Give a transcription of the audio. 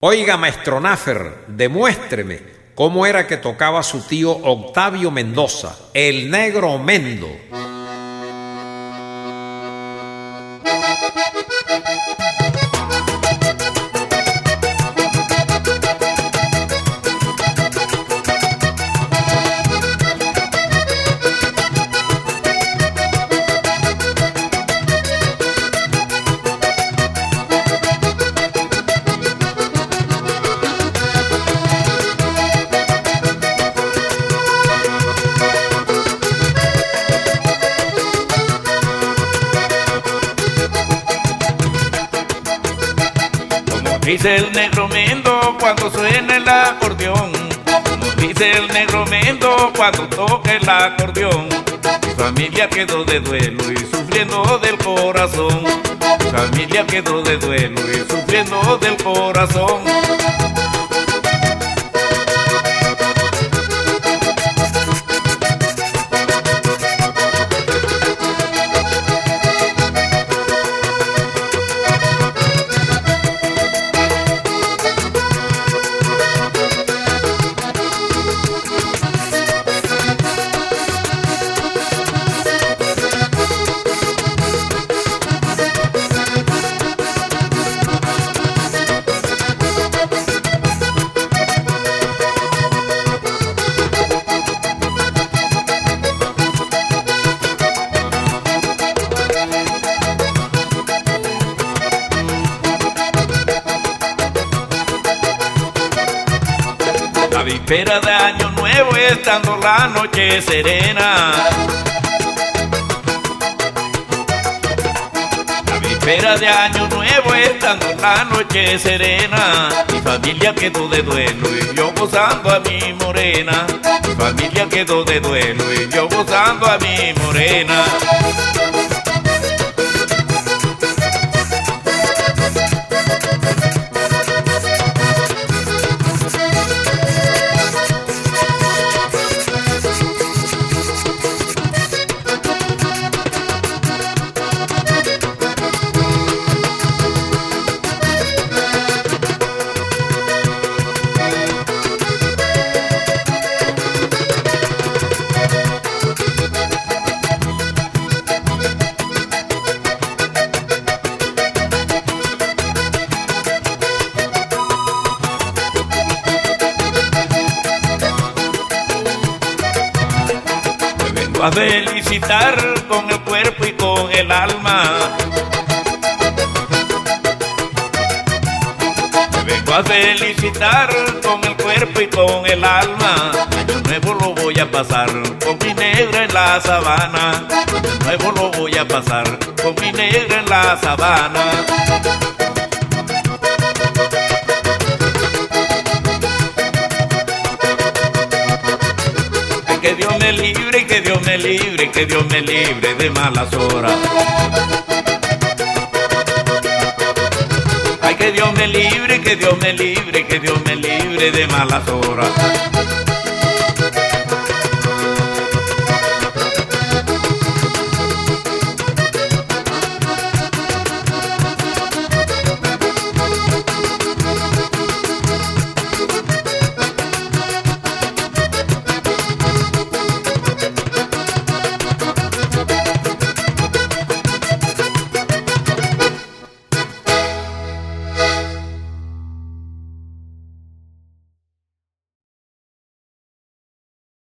Oiga, maestro Náfer, demuéstreme cómo era que tocaba su tío Octavio Mendoza, el Negro Mendo. Dice el Negro Mendo cuando suena el acordeón, dice el Negro Mendo cuando toca el acordeón. Mi familia quedó de duelo y sufriendo del corazón. Mi familia quedó de duelo y sufriendo del corazón. La víspera de Año Nuevo, estando la noche serena. La víspera de Año Nuevo, estando la noche serena. Mi familia quedó de duelo y yo gozando a mi morena. Mi familia quedó de duelo y yo gozando a mi morena. A felicitar con el cuerpo y con el alma. Me vengo a felicitar con el cuerpo y con el alma. Año nuevo lo voy a pasar con mi negra en la sabana. Año nuevo lo voy a pasar con mi negra en la sabana. Que Dios me libre y que Dios me libre, que Dios me libre de malas horas. Ay, que Dios me libre, que Dios me libre, que Dios me libre de malas horas.